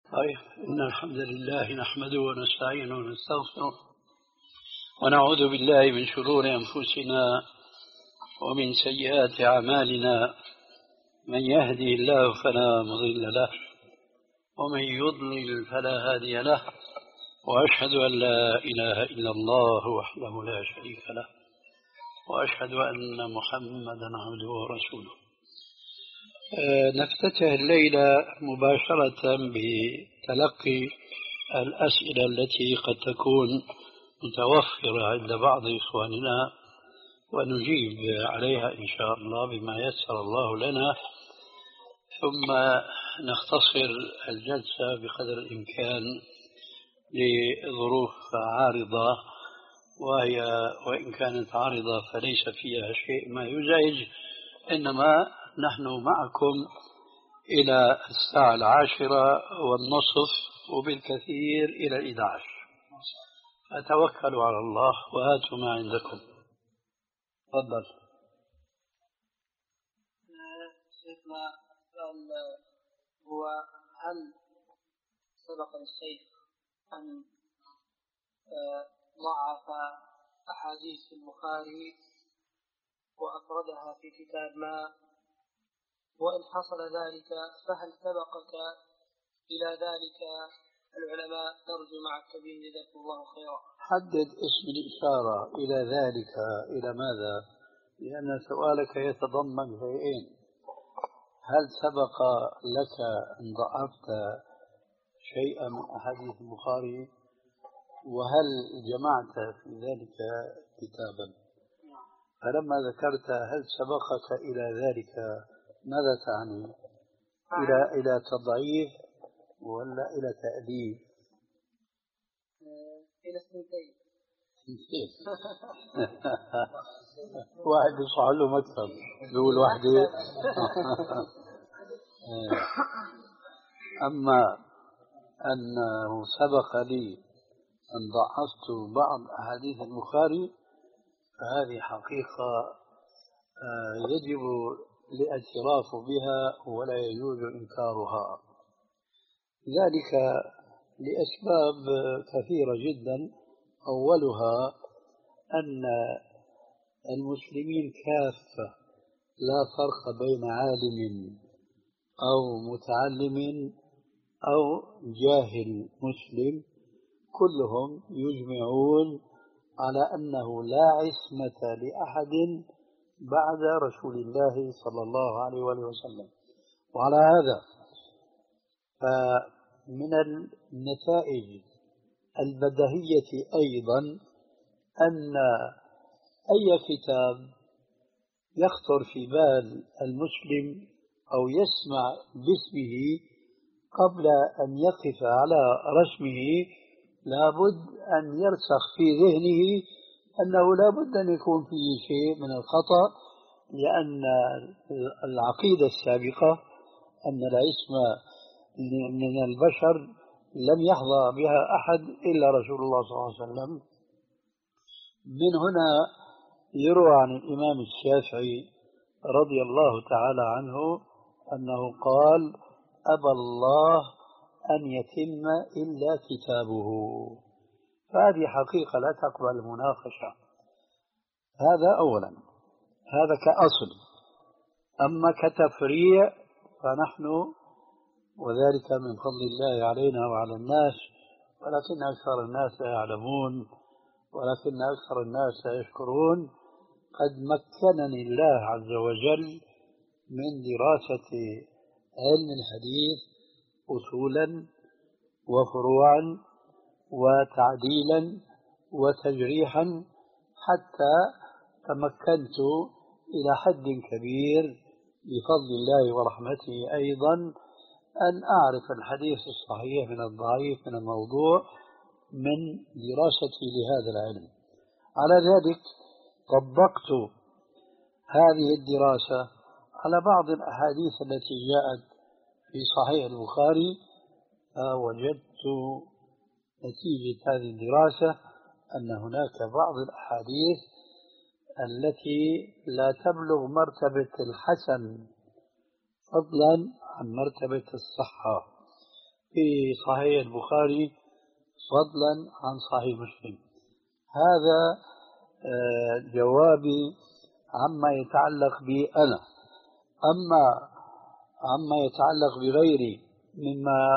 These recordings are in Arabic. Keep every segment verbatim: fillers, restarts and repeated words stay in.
طيب، إن الحمد لله نحمده ونستعينه ونستغفره ونعوذ بالله من شرور أنفسنا ومن سيئات أعمالنا. من يهدي الله فلا مضل له ومن يضلل فلا هادي له، وأشهد أن لا إله إلا الله وحده لا شريك له، وأشهد أن محمدا عبده ورسوله. أه نفتتح الليلة مباشرة بتلقي الأسئلة التي قد تكون متوفرة عند بعض إخواننا، ونجيب عليها إن شاء الله بما يسر الله لنا، ثم نختصر الجلسة بقدر الإمكان لظروف عارضة، وهي وإن كانت عارضة فليس فيها شيء ما يزعج، إنما نحن معكم إلى الساعة العاشرة والنصف وبالكثير إلى الإحدى عشر، فتوكلوا على الله وهاتوا ما عندكم. تفضل. شيخنا، السؤال هو: هل سبق للشيخ أن ضعف أحاديث البخاري وأفردها في كتاب ما؟ وإن حصل ذلك فهل سبقك إلى ذلك العلماء؟ نرجو معك به جزاكم الله خيرا. حدد اسم الإشارة إلى ذلك، إلى ماذا؟ لأن سؤالك يتضمن شيئين: هل سبق لك أن ضعفت شيئا من أحاديث البخاري؟ وهل جمعت في ذلك كتابا؟ فلما ذكرت هل سبقك إلى ذلك ماذا تعني؟ إلى إلى تضعيف ولا إلى تأليف؟ إلى الثنتين. واحد يصح له مكتب يقول وحده. أما أنه سبق لي أن ضعفت بعض أحاديث البخاري فهذه حقيقة يجب الاعتراف بها ولا يجوز إنكارها، ذلك لأسباب كثيرة جدا. أولها أن المسلمين كافة لا فرق بين عالم أو متعلم أو جاهل مسلم، كلهم يجمعون على أنه لا عصمة لأحد بعد رسول الله صلى الله عليه وسلم. وعلى هذا فمن النتائج البديهية أيضا أن أي كتاب يخطر في بال المسلم أو يسمع باسمه قبل أن يقف على رسمه لابد أن يرسخ في ذهنه أنه لابد أن يكون فيه شيء من الخطأ، لأن العقيدة السابقة أن العصمة من البشر لم يحظى بها أحد إلا رسول الله صلى الله عليه وسلم. من هنا يروى عن الإمام الشافعي رضي الله تعالى عنه أنه قال: أبى الله أن يتم إلا كتابه. فهذه حقيقة لا تقبل المناقشة. هذا أولا، هذا كأصل. أما كتفريع فنحن، وذلك من فضل الله علينا وعلى الناس، ولكن أكثر الناس لا يعلمون، ولكن أكثر الناس لا يشكرون. قد مكنني الله عز وجل من دراسة علم الحديث أصولا وفروعا وتعديلا وتجريحا، حتى تمكنت إلى حد كبير بفضل الله ورحمته أيضا أن أعرف الحديث الصحيح من الضعيف من الموضوع من دراستي لهذا العلم. على ذلك طبقت هذه الدراسة على بعض الأحاديث التي جاءت في صحيح البخاري، وجدت نتيجة هذه الدراسة أن هناك بعض الأحاديث التي لا تبلغ مرتبة الحسن فضلا عن مرتبة الصحة، في صحيح البخاري فضلا عن صحيح مسلم. هذا جوابي عما يتعلق بي أنا. أما عما يتعلق بغيري مما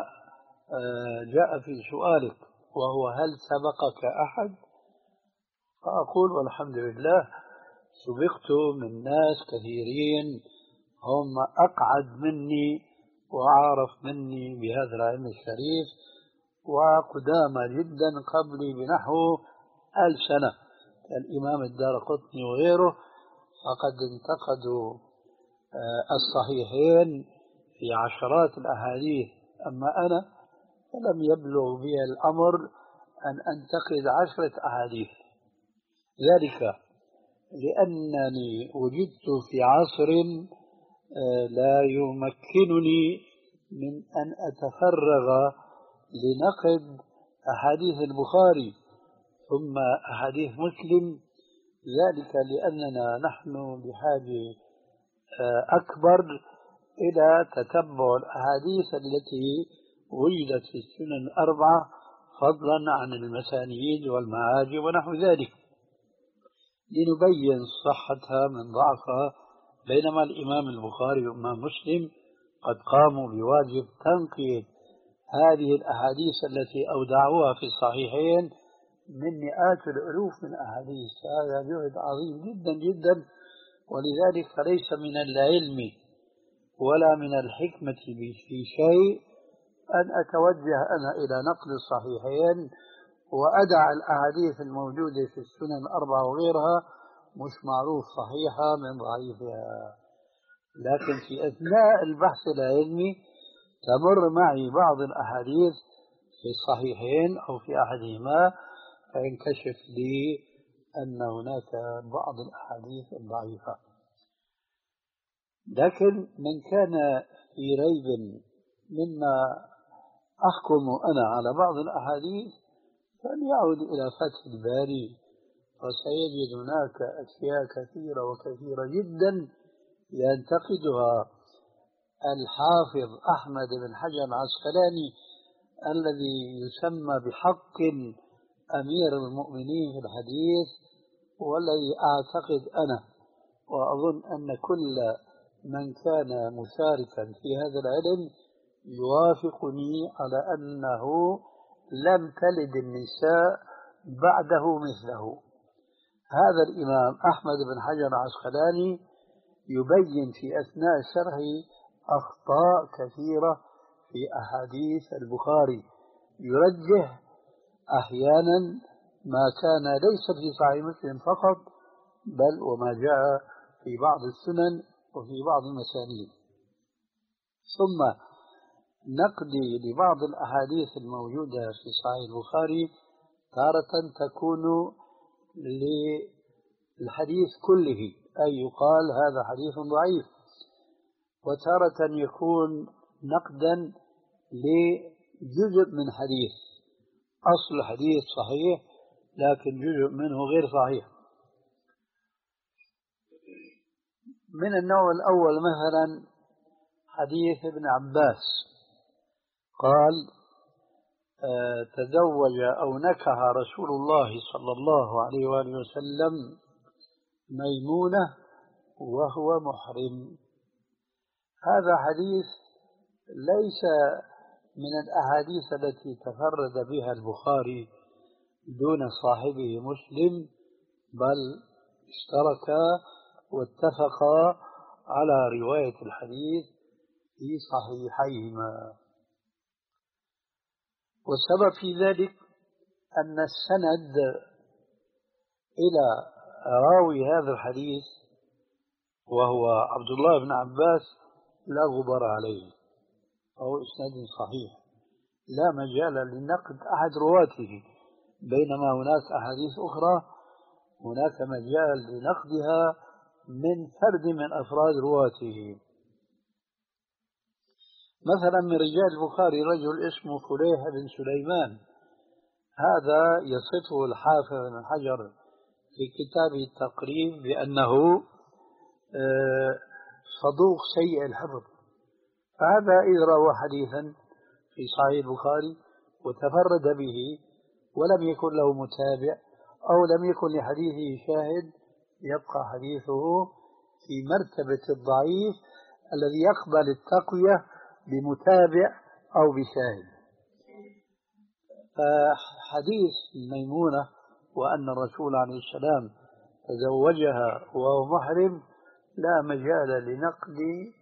جاء في سؤالك وهو هل سبقك أحد، فأقول والحمد لله سبقت من ناس كثيرين هم أقعد مني وأعرف مني بهذا العلم الشريف وقدامى جدا قبلي بنحو ألف سنة، الإمام الدارقطني وغيره فقد انتقدوا الصحيحين في عشرات الأحاديث. أما أنا فلم يبلغ بي الأمر أن أنتقد عشرة أحاديث، ذلك لأنني وجدت في عصر لا يمكنني من أن أتفرغ لنقد أحاديث البخاري ثم أحاديث مسلم، ذلك لأننا نحن بحاجة أكبر إلى تتبع الأحاديث التي وجدت في السنن الأربعة فضلا عن المسانيد والمعاجم ونحو ذلك لنبين صحتها من ضعفها، بينما الإمام البخاري والإمام مسلم قد قاموا بواجب تنقية هذه الأحاديث التي أودعوها في الصحيحين من مئات الألوف من أحاديث. هذا جهد عظيم جدا جدا، ولذلك فليس من العلم ولا من الحكمة في شيء أن أتوجه أنا إلى نقل الصحيحين وأدع الأحاديث الموجودة في السنن الأربعة وغيرها مش معروف صحيحة من ضعيفها. لكن في أثناء البحث العلمي تمر معي بعض الأحاديث في الصحيحين أو في أحدهما فينكشف لي أن هناك بعض الأحاديث الضعيفة. لكن من كان في ريب مما أحكم أنا على بعض الأحاديث فليعود إلى فتح الباري وسيجد هناك أشياء كثيرة وكثيرة جدا ينتقدها الحافظ أحمد بن حجر العسقلاني الذي يسمى بحق أمير المؤمنين في الحديث، والذي أعتقد أنا وأظن أن كل من كان مشاركا في هذا العلم يوافقني على أنه لم تلد النساء بعده مثله. هذا الإمام أحمد بن حجر العسقلاني يبين في أثناء شرحه أخطاء كثيرة في أحاديث البخاري، يرجح أحيانا ما كان ليس في صحيح مسلم فقط بل وما جاء في بعض السنن وفي بعض المسانيد. ثم نقدي لبعض الأحاديث الموجودة في صحيح البخاري تارة تكون للحديث كله، أي يقال هذا حديث ضعيف، وتارة يكون نقدا لجزء من حديث، أصل الحديث صحيح لكن جزء منه غير صحيح. من النوع الأول مثلا حديث ابن عباس قال آه تزوج أو نكح رسول الله صلى الله عليه وآله وسلم ميمونة وهو محرم. هذا حديث ليس من الأحاديث التي تفرد بها البخاري دون صاحبه مسلم، بل اشتركا واتفقا على رواية الحديث في صحيحيهما. والسبب في ذلك أن السند إلى راوي هذا الحديث وهو عبد الله بن عباس لا غبار عليه، فهو إسناد صحيح لا مجال لنقد أحد رواته، بينما هناك أحاديث أخرى هناك مجال لنقدها من فرد من أفراد رواته. مثلا من رجال البخاري رجل اسمه فليح بن سليمان، هذا يصفه الحافظ بن حجر في كتابه التقريب بأنه صدوق سيء الحفظ. فهذا إذا روى حديثا في صحيح البخاري وتفرد به ولم يكن له متابع أو لم يكن لحديثه شاهد، يبقى حديثه في مرتبة الضعيف الذي يقبل التقوية بمتابع أو بشاهد. فحديث ميمونة وأن الرسول عليه السلام تزوجها وهو محرم لا مجال لنقد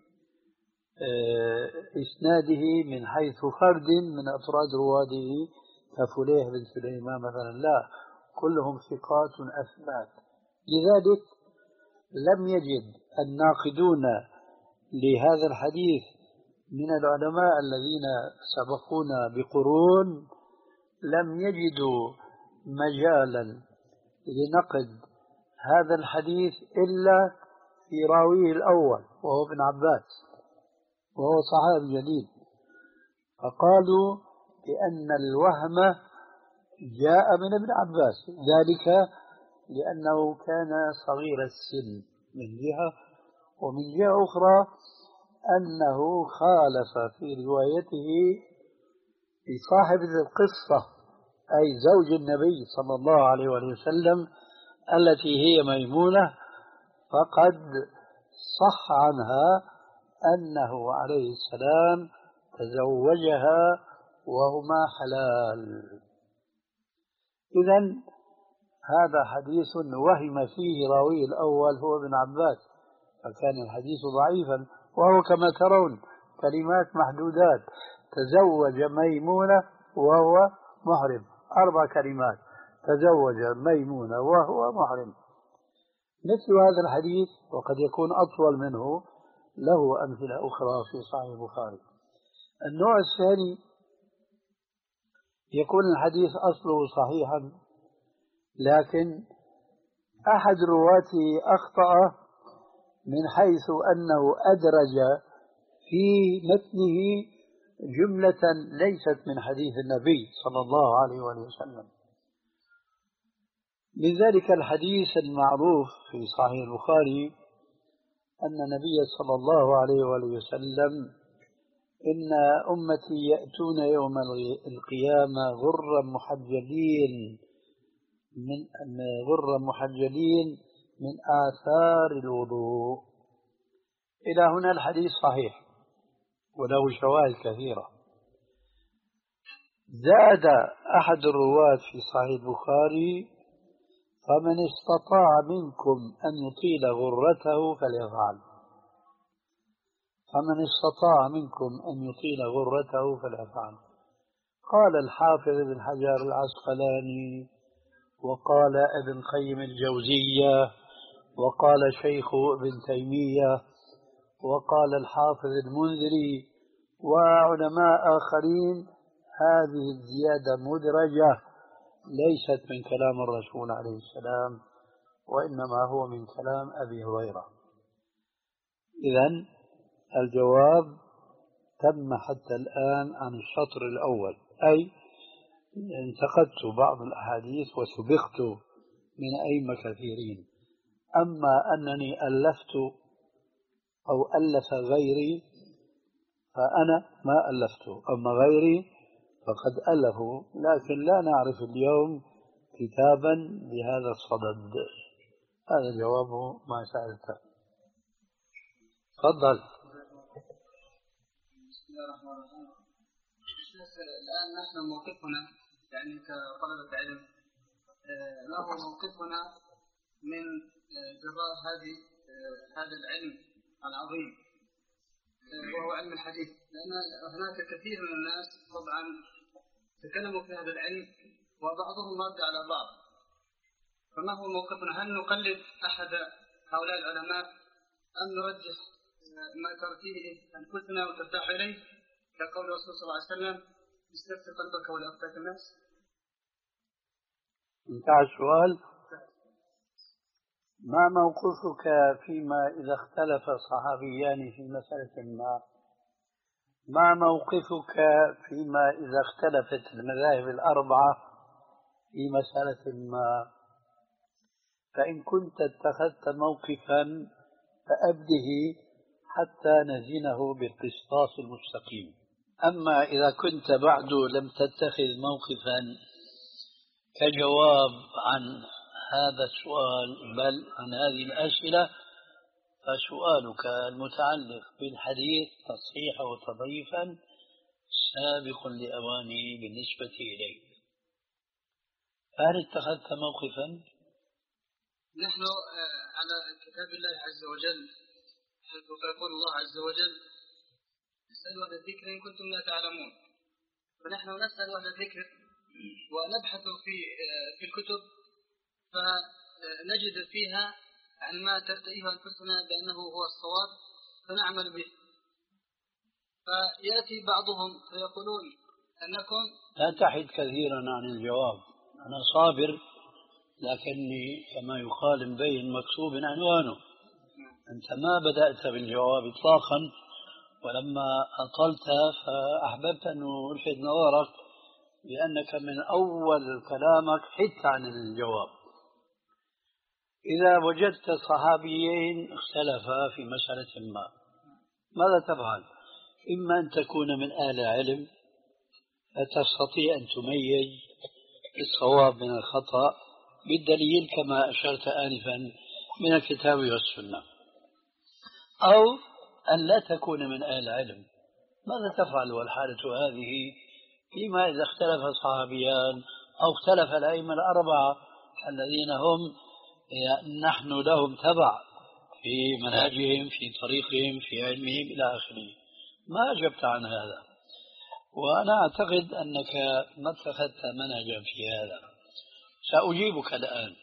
إسناده من حيث فرد من أفراد رواده كفليح بن سليمان مثلا، لا، كلهم ثقات أثبات. لذلك لم يجد الناقدون لهذا الحديث من العلماء الذين سبقونا بقرون لم يجدوا مجالا لنقد هذا الحديث إلا في راويه الأول وهو ابن عباس، وهو صحابي جليل، فقالوا بأن الوهم جاء من ابن عباس، ذلك لأنه كان صغير السن من جهة، ومن جهة أخرى أنه خالف في روايته لصاحبة القصة أي زوج النبي صلى الله عليه وسلم التي هي ميمونة، فقد صح عنها أنه عليه السلام تزوجها وهما حلال. إذن هذا حديث وهم فيه راوي الأول هو ابن عباس، فكان الحديث ضعيفا، وهو كما ترون كلمات محدودات: تزوج ميمونة وهو محرم، أربع كلمات: تزوج ميمونة وهو محرم. مثل هذا الحديث وقد يكون أطول منه له أمثلة أخرى في صحيح البخاري. النوع الثاني يكون الحديث أصله صحيحا لكن أحد رواته أخطأ من حيث أنه أدرج في متنه جملة ليست من حديث النبي صلى الله عليه وسلم. من ذلك الحديث المعروف في صحيح البخاري أن النبي صلى الله عليه وسلم: إن أمتي يأتون يوم القيامة غرا محجلين من غرا محجلين من آثار الوضوء. إلى هنا الحديث صحيح وله شواهد كثيرة. زاد أحد الرواة في صحيح البخاري: فمن استطاع منكم أن يطيل غرته فليفعل. فمن استطاع منكم أن يطيل غرته فليفعل. قال الحافظ ابن حجر العسقلاني، وقال ابن قيم الجوزية، وقال شيخ ابن تيمية، وقال الحافظ المنذري وعلماء آخرين: هذه الزيادة مدرجة ليست من كلام الرسول عليه السلام، وإنما هو من كلام أبي هريرة. إذن الجواب تم حتى الآن عن الشطر الأول، أي انتقدت بعض الأحاديث وسبقت من أئمة كثيرين. أما أنني ألفت أو ألف غيري فأنا ما ألفت، أما غيري فقد ألفوا، لكن لا نعرف اليوم كتابا بهذا الصدد. هذا جواب ما سألته. تفضل. بسم الله الرحمن الرحيم. الآن نحن موقفنا يعني كطلبة علم، ما هو موقفنا من جراء هذه هذا العلم العظيم وهو علم الحديث؟ لأن هناك كثير من الناس طبعا تكلموا في هذا العلم وبعضهم رد على بعض، فما هو موقفنا؟ هل نقلد أحد هؤلاء العلماء أم نرجح ما ترتيه أنفسنا وترتاح إليه كقول الرسول صلى الله عليه وسلم: استفتح قلبك ولا أفتاك الناس؟ انتهى السؤال. ما موقفك فيما إذا اختلف صحابيان في مسألة ما؟ ما موقفك فيما إذا اختلفت المذاهب الأربعة في مسألة ما؟ فإن كنت اتخذت موقفا فأبده حتى نزنه بالقسطاس المستقيم. أما إذا كنت بعد لم تتخذ موقفا كجواب عن هذا السؤال بل عن هذه الأسئلة، فسؤالك المتعلق بالحديث تصحيحا وتضعيفا سابق لأوانه بالنسبة إليك. هل اتخذت موقفا؟ نحن على كتاب الله عز وجل حيث يقول الله عز وجل اسألوا أهل الذكر إن كنتم لا تعلمون، فنحن نسأل أهل الذكر ونبحث في في الكتب فنجد فيها عن ما ترتئيه أنفسنا بأنه هو الصواب فنعمل به. فيأتي بعضهم فيقولون أنكم لا تحد كثيرا عن الجواب، أنا صابر لكني كما يقال مبين مكتوب عنوانه. أنت ما بدأت بالجواب إطلاقا، ولما أطلت فأحببت أن ألفت نظرك لأنك من أول كلامك حدت عن الجواب. إذا وجدت صحابيين اختلفا في مسألة ما ماذا تفعل؟ إما أن تكون من أهل علم فتستطيع أن تميز الصواب من الخطأ بالدليل كما أشرت آنفا من الكتاب والسنة، أو أن لا تكون من أهل علم. ماذا تفعل والحالة هذه فيما إذا اختلف صحابيان أو اختلف الأئمة الأربعة الذين هم نحن لهم تبع في منهجهم في طريقهم في علمهم إلى آخره؟ ما أجبت عن هذا، وأنا أعتقد أنك ما اتخذت منهجا في هذا. سأجيبك الآن.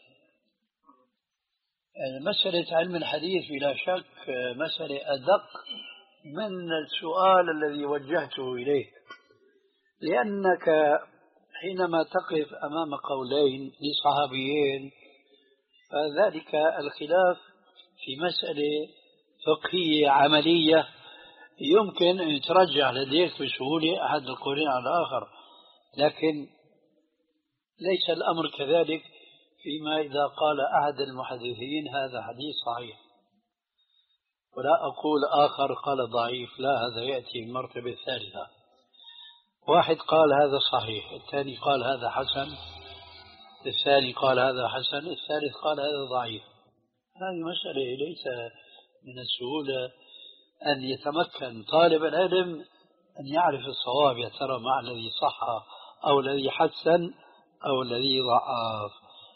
مسألة علم الحديث بلا شك مسألة أدق من السؤال الذي وجهته إليك، لأنك حينما تقف أمام قولين لصحابيين فذلك الخلاف في مسألة فقهية عملية يمكن أن يترجح لديك بسهولة أحد القولين على الآخر، لكن ليس الأمر كذلك فيما إذا قال أحد المحدثين هذا حديث صحيح ولا أقول آخر قال ضعيف، لا، هذا يأتي المرتبة الثالثة. واحد قال هذا صحيح، الثاني قال هذا حسن، الثاني قال هذا حسن، الثالث قال هذا ضعيف. هذه مسألة ليس من السهولة أن يتمكن طالب العلم أن يعرف الصواب، يا ترى مع الذي صح أو الذي حسن أو الذي ضعف.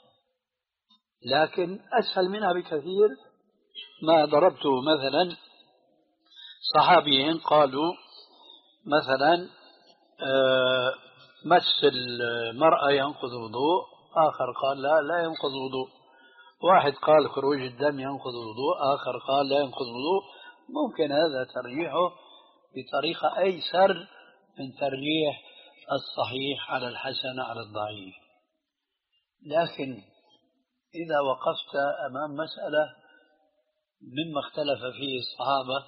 لكن أسهل منها بكثير ما ضربته مثلا صحابيين قالوا مثلا آه مس المرأة ينقض وضوء، آخر قال لا لا ينقض وضوء. واحد قال خروج الدم ينقض وضوء، آخر قال لا ينقض وضوء. ممكن هذا ترجيحه بطريقة أيسر من ترجيح الصحيح على الحسن على الضعيف. لكن إذا وقفت أمام مسألة مما اختلف فيه الصحابة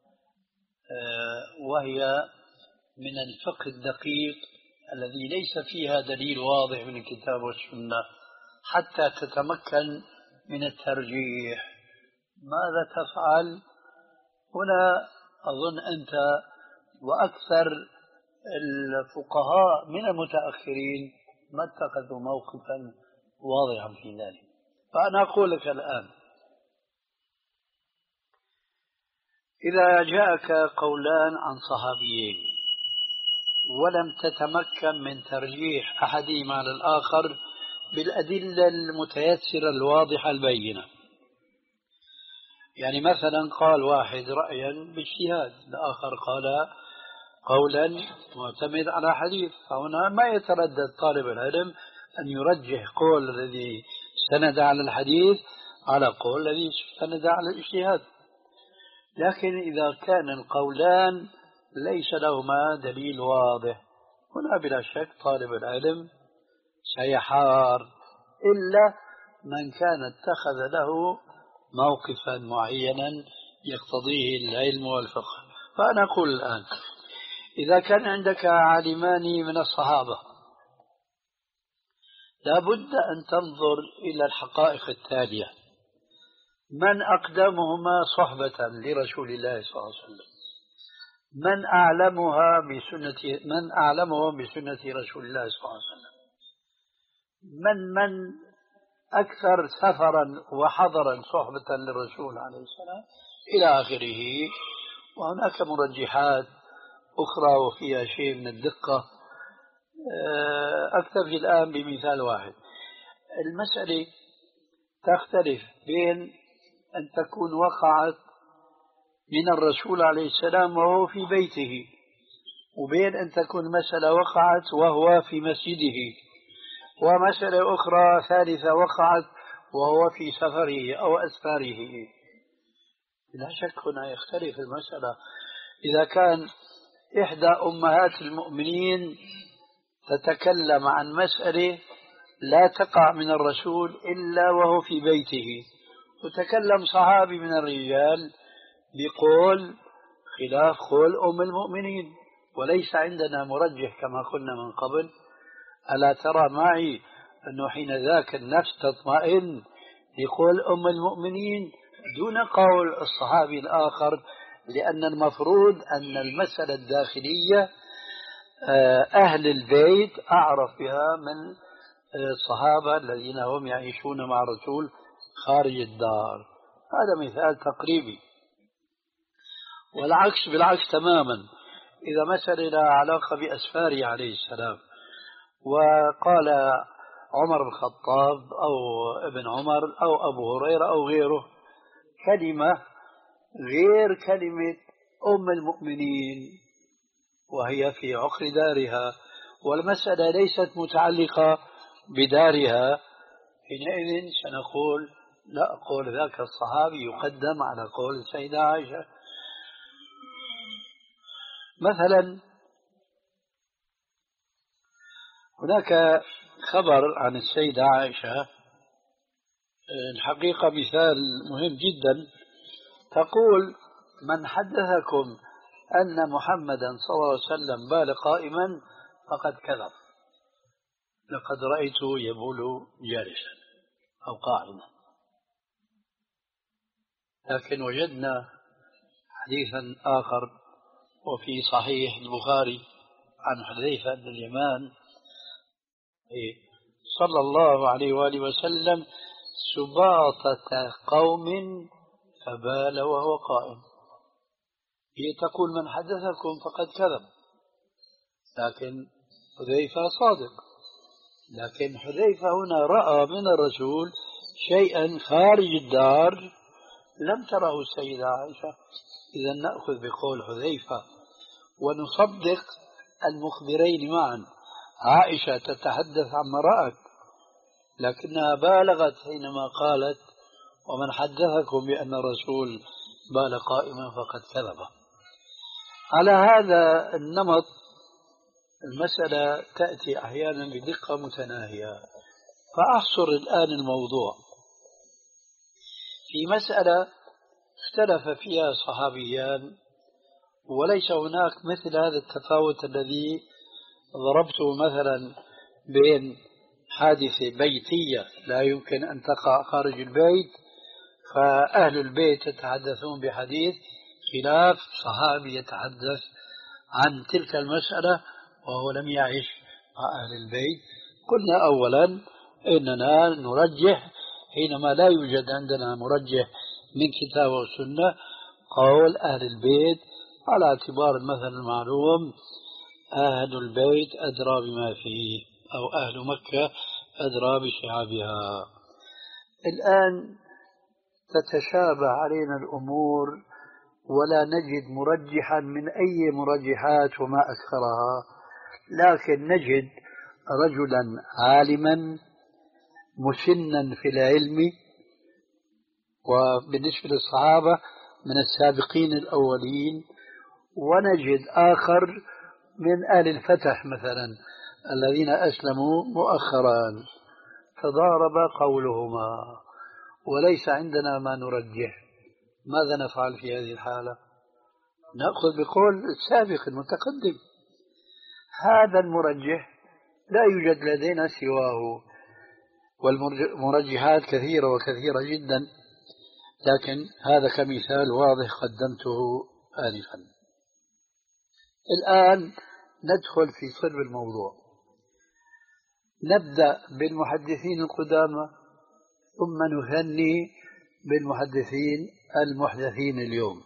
وهي من الفقه الدقيق الذي ليس فيها دليل واضح من الكتاب والسنة حتى تتمكن من الترجيح، ماذا تفعل؟ هنا أظن أنت وأكثر الفقهاء من المتأخرين ما اتخذوا موقفا واضحا في ذلك. فأنا أقول لك الآن إذا جاءك قولان عن صحابيين ولم تتمكن من ترجيح أحدهما على الآخر بالأدلة المتيسرة الواضحة البينة، يعني مثلا قال واحد رأيا باجتهاد، الآخر قال قولا معتمد على حديث، فهنا ما يتردد طالب العلم أن يرجح قول الذي سند على الحديث على قول الذي سند على الاجتهاد. لكن إذا كان القولان ليس لهما دليل واضح، هنا بلا شك طالب العلم سيحار إلا من كان اتخذ له موقفا معينا يقتضيه العلم والفقه. فأنا أقول الآن إذا كان عندك عالمان من الصحابة لابد أن تنظر إلى الحقائق التالية: من أقدمهما صحبة لرسول الله صلى الله عليه وسلم؟ من أعلمها بسنة من أعلمهم بسنة رسول الله صلى الله عليه وسلم، من من أكثر سفرا وحضرا صحبة للرسول عليه السلام إلى آخره. وهناك مرجحات أخرى وفيها شيء من الدقة. أكتفي الآن بمثال واحد. المسألة تختلف بين أن تكون وقعت من الرسول عليه السلام وهو في بيته، وبين أن تكون مسألة وقعت وهو في مسجده، ومسألة أخرى ثالثة وقعت وهو في سفره أو أسفاره. لا شك هنا يختلف المسألة. إذا كان إحدى أمهات المؤمنين تتكلم عن مسألة لا تقع من الرسول إلا وهو في بيته، وتكلم صحابي من الرجال بقول خلاف قول أم المؤمنين، وليس عندنا مرجح كما قلنا من قبل، ألا ترى معي أنه حين ذاك النفس تطمئن لقول أم المؤمنين دون قول الصحابي الآخر، لأن المفروض أن المسألة الداخلية أهل البيت أعرف بها من الصحابة الذين هم يعيشون مع الرسول خارج الدار. هذا مثال تقريبي. والعكس بالعكس تماما. إذا مسألة لها علاقة بأسفاره عليه السلام، وقال عمر بن الخطاب أو ابن عمر أو أبو هريرة أو غيره كلمة غير كلمة أم المؤمنين وهي في عقر دارها، والمسألة ليست متعلقة بدارها، حينئذ سنقول لا، قول ذاك الصحابي يقدم على قول السيدة عائشة. مثلا هناك خبر عن السيدة عائشة، الحقيقة مثال مهم جدا. تقول: من حدثكم أن محمدا صلى الله عليه وسلم بال قائما فقد كذب، لقد رأيته يبول جالسا أو قاعدا. لكن وجدنا حديثا آخر وفي صحيح البخاري عن حذيفة بن اليمان صلى الله عليه وآله وسلم: سباطة قوم فبال وهو قائم. هي تقول من حدثكم فقد كذب، لكن حذيفة صادق، لكن حذيفة هنا رأى من الرسول شيئا خارج الدار لم تره السيدة عائشة. إذا نأخذ بقول حذيفة ونصدق المخبرين معا. عائشة تتحدث عما رأت، لكنها بالغت حينما قالت: ومن حدثكم بأن الرسول بال قائما فقد كذب. على هذا النمط المسألة تأتي أحيانا بدقة متناهية. فأحصر الآن الموضوع في مسألة اختلف فيها صحابيان، وليس هناك مثل هذا التفاوت الذي ضربته مثلا بين حادثة بيتية لا يمكن أن تقع خارج البيت فأهل البيت يتحدثون بحديث، خلاف صحابي يتحدث عن تلك المسألة وهو لم يعش مع أهل البيت. قلنا أولا إننا نرجح حينما لا يوجد عندنا مرجح من كتاب والسنة قول أهل البيت، على اعتبار المثل المعلوم: أهل البيت أدرى بما فيه، أو أهل مكة أدرى بشعابها. الآن تتشابه علينا الأمور ولا نجد مرجحا من أي مرجحات وما أكثرها، لكن نجد رجلا عالما مسنا في العلم، وبالنسبة للصحابة من السابقين الأولين، ونجد آخر من آل الفتح مثلا الذين أسلموا مؤخرا، تضارب قولهما وليس عندنا ما نرجح. ماذا نفعل في هذه الحالة؟ نأخذ بقول السابق المتقدم. هذا المرجح لا يوجد لدينا سواه، والمرجحات كثيرة وكثيرة جدا، لكن هذا كمثال واضح قدمته آنفا. الآن ندخل في صلب الموضوع. نبدأ بالمحدثين القدامى ثم نثني بالمحدثين المحدثين اليوم.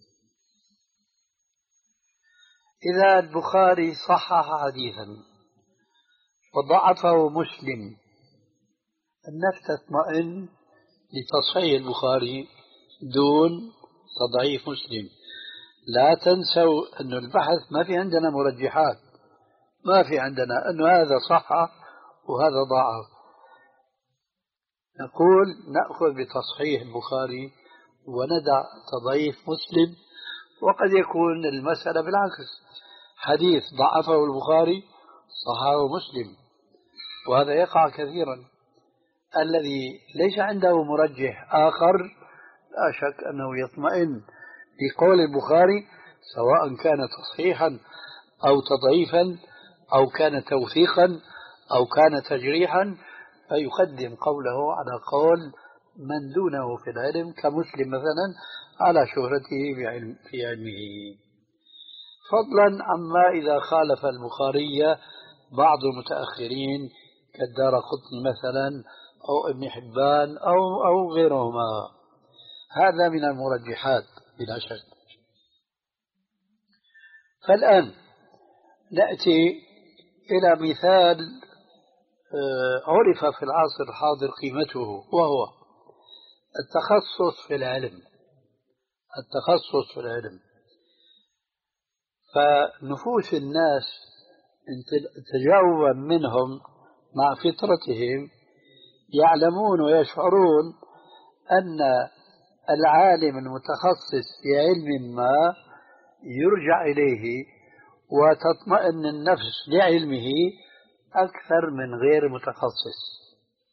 إذا البخاري صحح حديثا وضعفه مسلم، النفس تطمئن لتصحيح البخاري دون تضعيف مسلم. لا تنسوا أن البحث ما في عندنا مرجحات، ما في عندنا أن هذا صح وهذا ضعف. نقول نأخذ بتصحيح البخاري وندع تضعيف مسلم. وقد يكون المسألة بالعكس، حديث ضعفه البخاري صححه مسلم، وهذا يقع كثيرا. الذي ليس عنده مرجح آخر لا شك أنه يطمئن لقول البخاري، سواء كان تصحيحا أو تضعيفا أو كان توثيقا أو كان تجريحا، فيقدم قوله على قول من دونه في العلم كمسلم مثلا على شهرته في علمه، فضلا عما إذا خالف البخاري بعض المتأخرين كالدارقطني مثلا أو ابن حبان أو أو غيرهما. هذا من المرجحات بلا شك. فالآن نأتي إلى مثال عرف في العصر الحاضر قيمته، وهو التخصص في العلم. التخصص في العلم، فنفوس الناس تجاوبا منهم مع فطرتهم يعلمون ويشعرون أن العالم المتخصص في علم ما يرجع إليه وتطمئن النفس لعلمه أكثر من غير متخصص.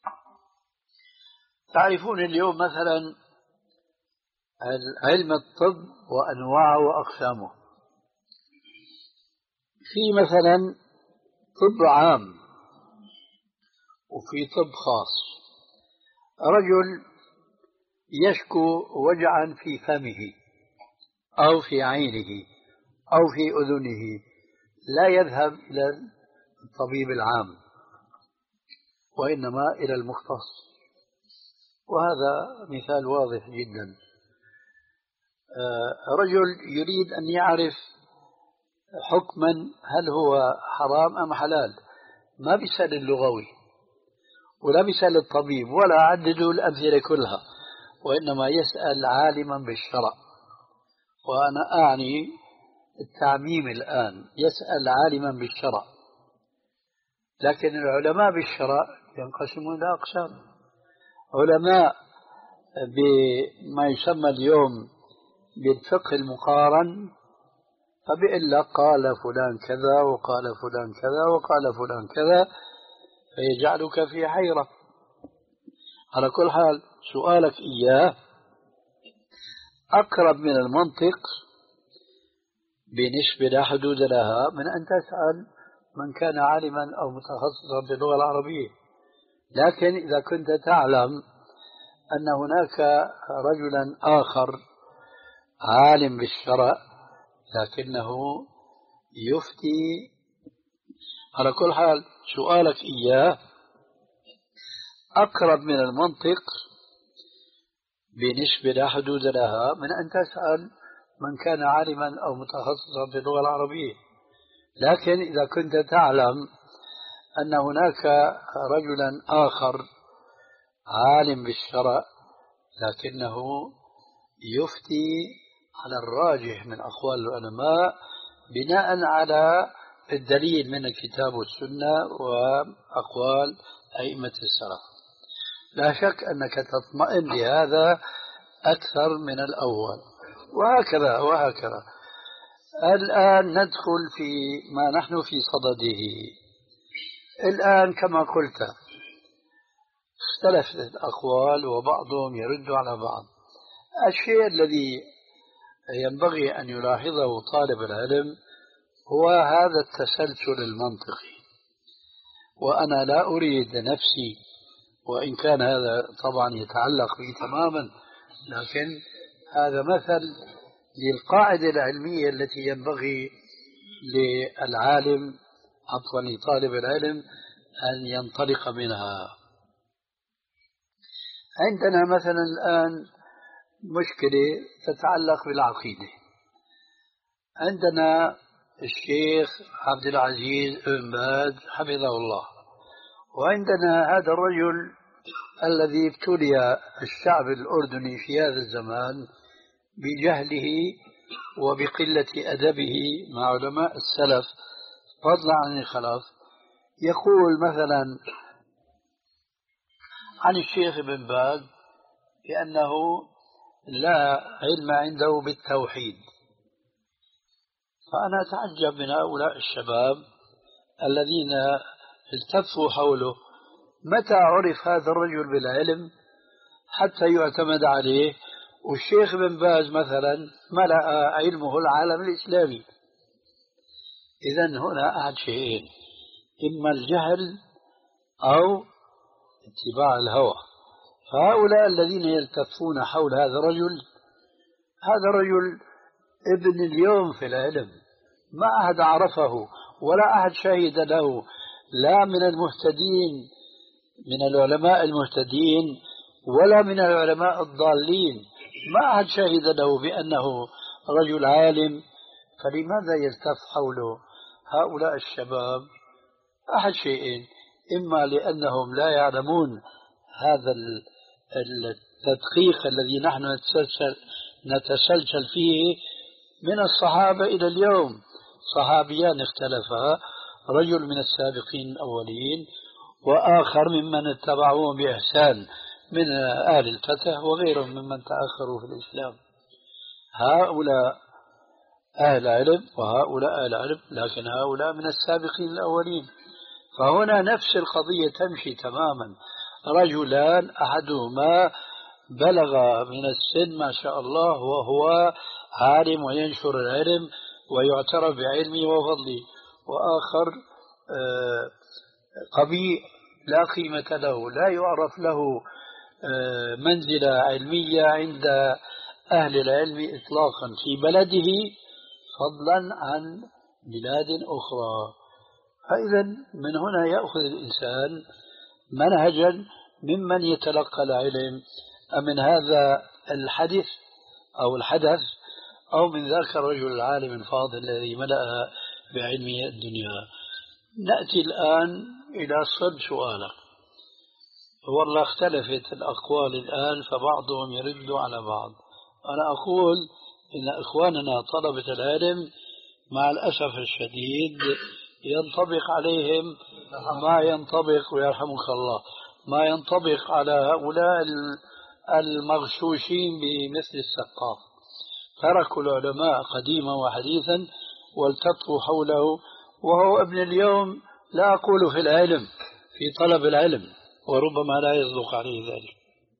تعرفون اليوم مثلا علم الطب وأنواعه وأقسامه. في مثلا طب عام وفي طب خاص. رجل يشكو وجعا في فمه أو في عينه أو في أذنه، لا يذهب إلى الطبيب العام وإنما إلى المختص. وهذا مثال واضح جدا. رجل يريد أن يعرف حكما هل هو حرام أم حلال، ما بيسأل اللغوي ولا بيسأل الطبيب ولا عددوا الأمثلة كلها، وإنما يسأل عالما بالشرع. وأنا أعني التعميم الآن، يسأل عالما بالشرع. لكن العلماء بالشرع ينقسمون إلى أقسام. علماء بما يسمى اليوم بالفقه المقارن، فبيقول لك قال فلان كذا وقال فلان كذا وقال فلان كذا، فيجعلك في حيرة. على كل حال سؤالك إياه أقرب من المنطق بنسبة لا حدود لها من أن تسأل من كان عالما أو متخصصا في اللغة العربية. لكن إذا كنت تعلم أن هناك رجلا آخر عالم بالشرع لكنه يفتي، على كل حال سؤالك إياه أقرب من المنطق بنسبة لا حدود لها من أن تسأل من كان عالما أو متخصصا في اللغة العربية. لكن إذا كنت تعلم أن هناك رجلا آخر عالم بالشرع لكنه يفتي على الراجح من أقوال العلماء بناء على الدليل من الكتاب والسنة وأقوال أئمة السلف، لا شك أنك تطمئن لهذا أكثر من الأول. وهكذا وهكذا. الآن ندخل في ما نحن في صدده. الآن كما قلت اختلفت الأقوال وبعضهم يرد على بعض. الشيء الذي ينبغي أن يلاحظه طالب العلم هو هذا التسلسل المنطقي. وأنا لا أريد نفسي، وإن كان هذا طبعا يتعلق بي تماما، لكن هذا مثل للقاعدة العلمية التي ينبغي للعالم عفوا لطالب العلم أن ينطلق منها. عندنا مثلا الآن مشكلة تتعلق بالعقيدة. عندنا الشيخ عبد العزيز بن باز حفظه الله، وعندنا هذا الرجل الذي ابتلي الشعب الأردني في هذا الزمان بجهله وبقلة أدبه مع علماء السلف فضلا عن الخلف. يقول مثلا عن الشيخ ابن باز بأنه لا علم عنده بالتوحيد. فأنا أتعجب من هؤلاء الشباب الذين التفوا حوله، متى عرف هذا الرجل بالعلم حتى يعتمد عليه؟ والشيخ ابن باز مثلا ملأ علمه العالم الإسلامي. إذن هنا أحد شيئين، إما الجهل أو اتباع الهوى. فهؤلاء الذين يلتفون حول هذا الرجل، هذا الرجل ابن اليوم في العلم، ما أحد عرفه ولا أحد شهد له، لا من المهتدين من العلماء المهتدين ولا من العلماء الضالين، ما أحد شهد له بأنه رجل عالم. فلماذا يلتف حوله هؤلاء الشباب؟ أحد شيئين، إما لأنهم لا يعلمون هذا التدقيق الذي نحن نتسلسل, نتسلسل فيه من الصحابة إلى اليوم. صحابيان اختلفا، رجل من السابقين الأولين وآخر ممن اتبعوهم بإحسان من أهل الفتح وغيرهم ممن تأخروا في الإسلام. هؤلاء أهل علم وهؤلاء أهل علم، لكن هؤلاء من السابقين الأولين. فهنا نفس القضية تمشي تماما. رجلان أحدهما بلغ من السن ما شاء الله وهو عالم وينشر العلم ويعترف بعلمه وفضله، وآخر قبيح لا قيمة له، لا يعرف له منزلة علمية عند أهل العلم إطلاقا في بلده فضلا عن بلاد أخرى. فإذا من هنا يأخذ الإنسان منهجا ممن يتلقى العلم، من هذا الحدث أو الحدث أو من ذاك الرجل العالم الفاضل الذي ملأ بعلمه الدنيا. نأتي الآن إلى صلب سؤالك. والله اختلفت الأقوال الآن، فبعضهم يرد على بعض. أنا أقول إن إخواننا طلبة العلم مع الأسف الشديد ينطبق عليهم ما ينطبق ويرحمك الله ما ينطبق على هؤلاء المغشوشين بمثل السقاف. تركوا العلماء قديما وحديثا والتفوا حوله، وهو ابن اليوم، لا أقول في العلم، في طلب العلم، وربما لا يصدق عليه ذلك.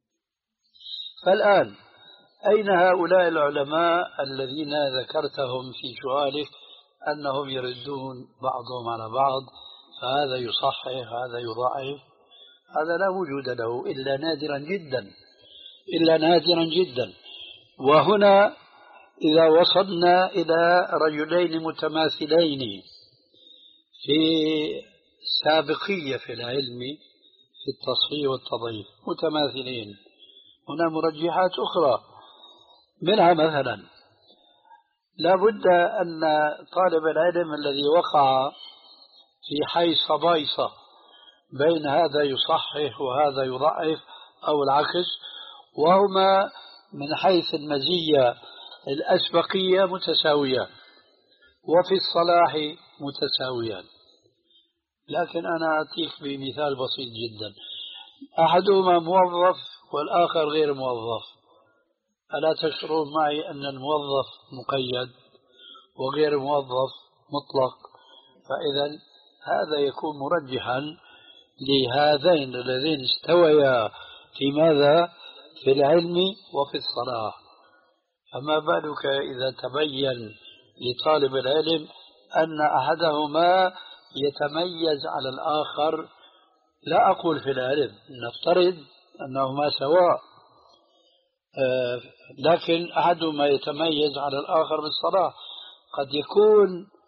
فالآن أين هؤلاء العلماء الذين ذكرتهم في سؤالك أنهم يردون بعضهم على بعض، فهذا يصحح هذا يضعف؟ هذا لا وجود له إلا نادرا جدا، إلا نادرا جدا. وهنا إذا وصلنا إلى رجلين متماثلين في سابقية في العلم في التصحيح والتضعيف، متماثلين، هنا مرجحات أخرى. منها مثلا لا بد أن طالب العلم الذي وقع في حيص بايصة بين هذا يصحح وهذا يضعف أو العكس، وهما من حيث المزية الأسبقية متساويان وفي الصلاح متساويان. لكن أنا أتيك بمثال بسيط جدا، أحدهما موظف والآخر غير موظف. ألا تشعرون معي أن الموظف مقيد وغير موظف مطلق؟ فإذا هذا يكون مرجحا لهذين اللذين استويا في ماذا؟ في العلم وفي الصلاح. فما بالك إذا تبين لطالب العلم أن أحدهما يتميز على الآخر، لا أقول في العلم، نفترض أنهما سواء، آه لكن أحدهما يتميز على الآخر بالصلاح. قد يكون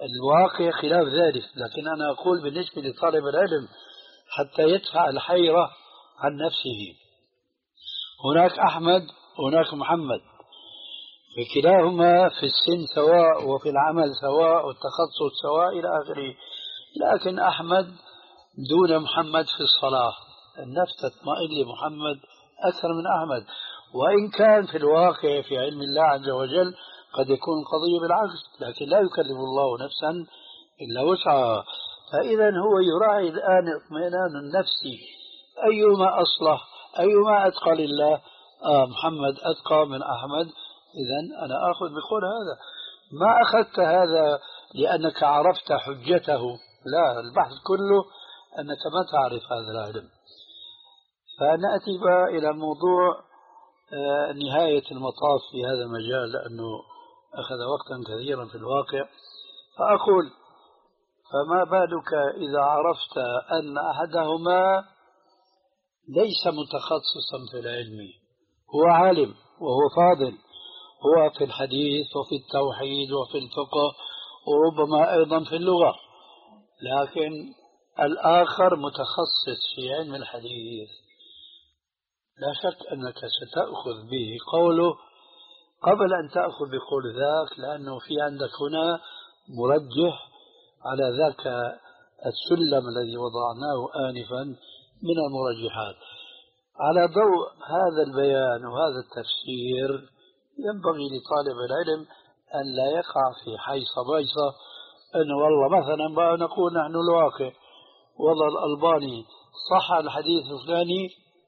الواقع خلاف ذلك، لكن أنا أقول بالنسبة لطالب العلم حتى يدفع الحيرة عن نفسه. هناك أحمد وهناك محمد، فكلاهما في السن سواء وفي العمل سواء والتخصص سواء إلى آخره، لكن أحمد دون محمد في الصلاة، النفس تطمئن لمحمد أكثر من أحمد، وإن كان في الواقع في علم الله عز وجل قد يكون القضية بالعكس، لكن لا يكلف الله نفسا إلا وسعها. فإذا هو يراعي الآن اطمئنان النفس، أيما أصلح أيما أتقى لله، آه محمد أتقى من أحمد، إذا أنا أخذ بقول هذا. ما أخذت هذا لأنك عرفت حجته، لا، البحث كله أنك ما تعرف هذا العلم. فنأتي بقى إلى موضوع آه نهاية المطاف في هذا المجال، لأنه أخذ وقتا كثيرا في الواقع. فأقول فما بالك إذا عرفت أن أحدهما ليس متخصصا في العلم، هو عالم وهو فاضل، هو في الحديث وفي التوحيد وفي الفقه وربما أيضا في اللغة، لكن الآخر متخصص في علم الحديث، لا شك أنك ستأخذ به قوله قبل أن تأخذ بقول ذاك، لأنه في عندك هنا مرجح على ذاك السلم الذي وضعناه آنفا من المرجحات. على ضوء هذا البيان وهذا التفسير ينبغي لطالب العلم أن لا يقع في حيصة بيصة، أنه والله مثلا بقى نقول نحن الواقع والله الألباني صح الحديث الفلاني،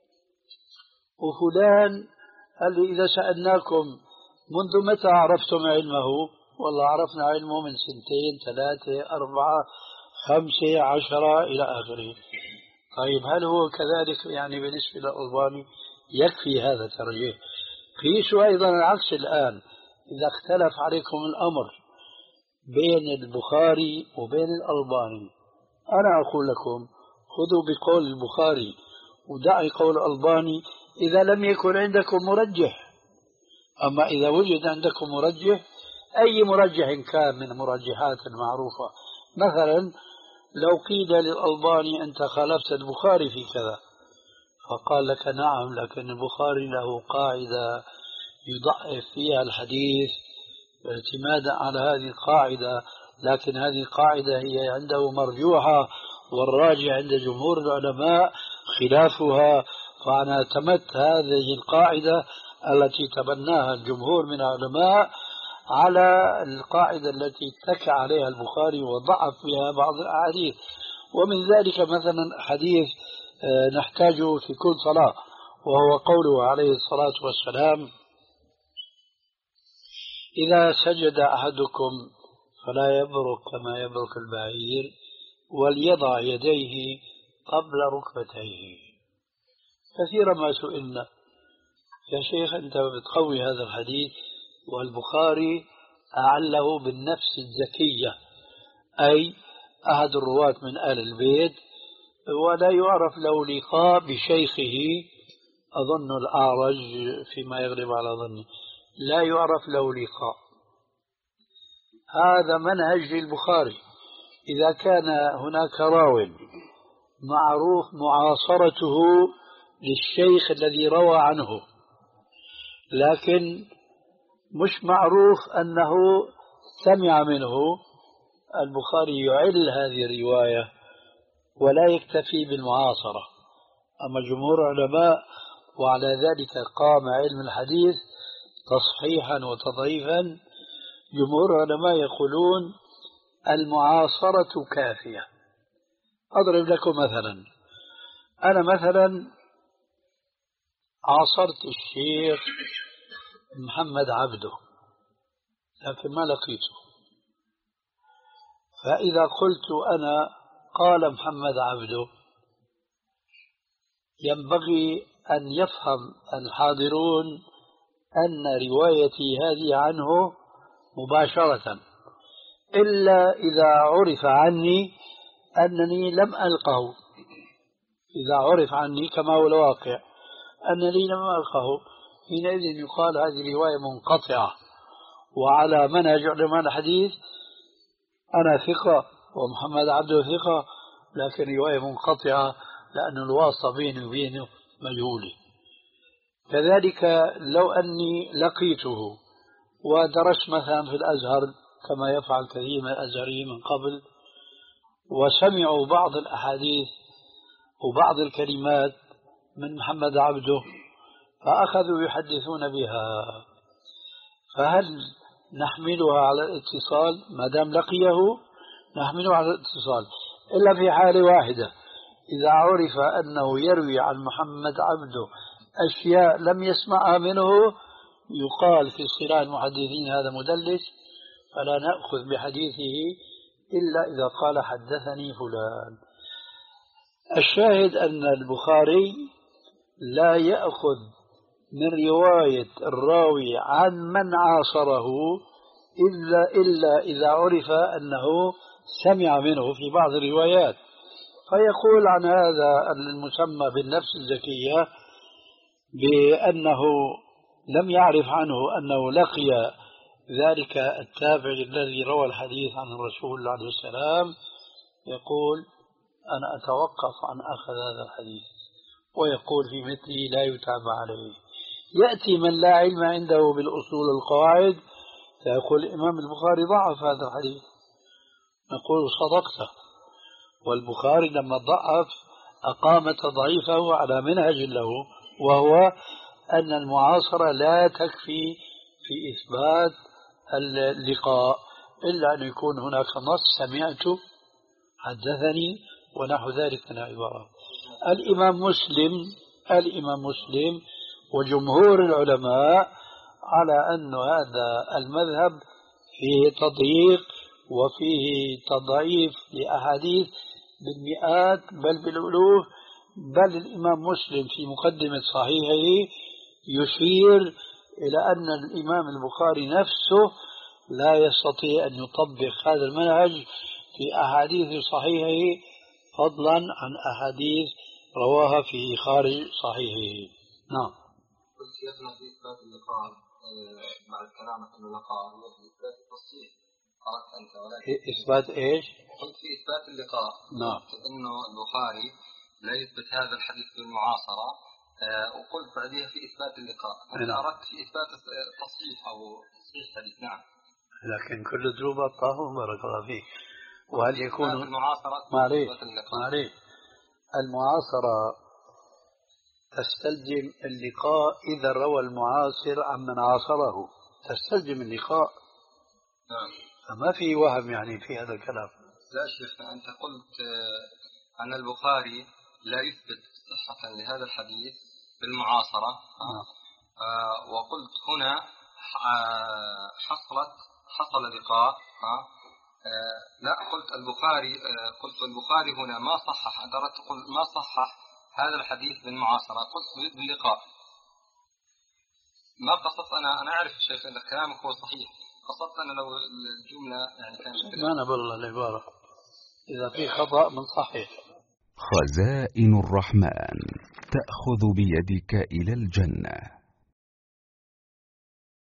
وفلان قال لي إذا سألناكم منذ متى عرفتم علمه؟ والله عرفنا علمه من سنتين ثلاثة أربعة خمسة عشرة إلى آخره. طيب هل هو كذلك يعني بالنسبة للألباني؟ يكفي هذا ترجيح. قيسوا أيضا العكس الآن، إذا اختلف عليكم الأمر بين البخاري وبين الألباني، أنا أقول لكم خذوا بقول البخاري ودعي قول الألباني إذا لم يكن عندكم مرجح. أما إذا وجد عندكم مرجح، أي مرجح كان من مرجحات المعروفة، مثلا لو قيل للألباني أنت خالفت البخاري في كذا، فقال لك نعم، لكن البخاري له قاعدة يضعف فيها الحديث اعتمادا على هذه القاعدة، لكن هذه القاعدة هي عنده مرجوحة، والراجع عند جمهور العلماء خلافها، فأنا اعتمدت هذه القاعدة التي تبناها الجمهور من العلماء على القاعدة التي اتكى عليها البخاري وضعف فيها بعض الأحاديث. ومن ذلك مثلا حديث نحتاجه في كل صلاة، وهو قوله عليه الصلاة والسلام إذا سجد أحدكم فلا يبرك كما يبرك البعير وليضع يديه قبل ركبتيه. كثيرا ما سئلنا يا شيخ أنت بتقوي هذا الحديث والبخاري أعله بالنفس الزكية، أي أحد الرواة من آل البيت ولا يعرف له لقاء بشيخه، أظن الأعرج فيما يغلب على ظني، لا يعرف له لقاء. هذا منهج للبخاري، إذا كان هناك راو معروف معاصرته للشيخ الذي روى عنه، لكن مش معروف أنه سمع منه، البخاري يعل هذه الرواية ولا يكتفي بالمعاصرة. أما جمهور العلماء وعلى ذلك قام علم الحديث تصحيحا وتضعيفا، جمهور العلماء يقولون المعاصرة كافية. أضرب لكم مثلا، أنا مثلا عاصرت الشيخ محمد عبده لكن ما لقيته، فإذا قلت أنا قال محمد عبده ينبغي أن يفهم الحاضرون أن روايتي هذه عنه مباشرة، إلا إذا عرف عني أنني لم ألقه. إذا عرف عني كما هو الواقع أنني لم ألقه، حينئذ يقال هذه رواية منقطعة. وعلى منهج علماء الحديث أنا ثقة ومحمد عبده ثقة، لكن رواية منقطعة لأن الواسطة بيني وبينه مجهولة. كذلك لو أني لقيته ودرست مثلا في الأزهر كما يفعل كثير من الأزهريين من قبل، وسمعوا بعض الأحاديث وبعض الكلمات من محمد عبده فأخذوا يحدثون بها، فهل نحملها على الاتصال؟ ما دام لقيه نحمله على الاتصال، إلا في حالة واحدة، إذا عرف أنه يروي عن محمد عبده أشياء لم يسمعها منه يقال في اصطلاح المحدثين هذا مدلس، فلا نأخذ بحديثه إلا إذا قال حدثني فلان. الشاهد أن البخاري لا يأخذ من رواية الراوي عن من عاصره إلا, إلا إذا عرف أنه سمع منه في بعض الروايات، فيقول عن هذا المسمى بالنفس الزكية بأنه لم يعرف عنه أنه لقي ذلك التابع الذي روى الحديث عن الرسول عليه السلام، يقول أنا أتوقف عن أخذ هذا الحديث، ويقول في مثله لا يتابع عليه. يأتي من لا علم عنده بالأصول القواعد فيقول الإمام البخاري ضعف هذا الحديث، نقول صدقت، والبخاري لما ضعف أقام تضعيفه على منهج له، وهو أن المعاصرة لا تكفي في إثبات اللقاء إلا أن يكون هناك نص سمعت حدثني ونحو ذلك من العبارات. الإمام مسلم الإمام مسلم وجمهور العلماء على أن هذا المذهب فيه تضييق وفيه تضعيف لأحاديث بالمئات بل بالألوف، بل الإمام مسلم في مقدمة صحيحه يشير إلى أن الإمام البخاري نفسه لا يستطيع أن يطبق هذا المنهج في أحاديث صحيحه فضلا عن أحاديث رواها في خارج صحيحه. نعم. قلت شيخنا في إثبات اللقاء مع الكلام عن اللقاء هو في إثبات التصحيح قرأت أنت، ولكن إثبات إيش؟ قلت في إثبات اللقاء. نعم. إنه البخاري لا يثبت هذا الحديث بالمعاصرة، وقلت بعدها في إثبات اللقاء. أنا أردت في إثبات التصحيح أو تصحيح الحديث. نعم. لكن كل ذنوب طاهر بارك الله فيك. وهل يكون المعاصرة ما عليه ما عليه المعاصرة تستلزم اللقاء إذا روى المعاصر عن من عاصره، تستلزم اللقاء. نعم. فما في وهم يعني في هذا الكلام. لا شيخنا، أنت قلت أن البخاري لا يثبت صحة لهذا الحديث بالمعاصرة. نعم. آه وقلت هنا حصلت حصل لقاء. آه لا قلت البخاري آه قلت البخاري هنا ما صحح، أنت أردت تقول ما صحح هذا الحديث بالمعاصرة، قلت باللقاء. ما قصدت أنا أنا أعرف شيخ أن كلامك هو صحيح، قصدت أنا لو الجملة يعني كانت ما نبل العبارة إذا في خطأ من صحيح. خزائن الرحمن تأخذ بيدك إلى الجنة.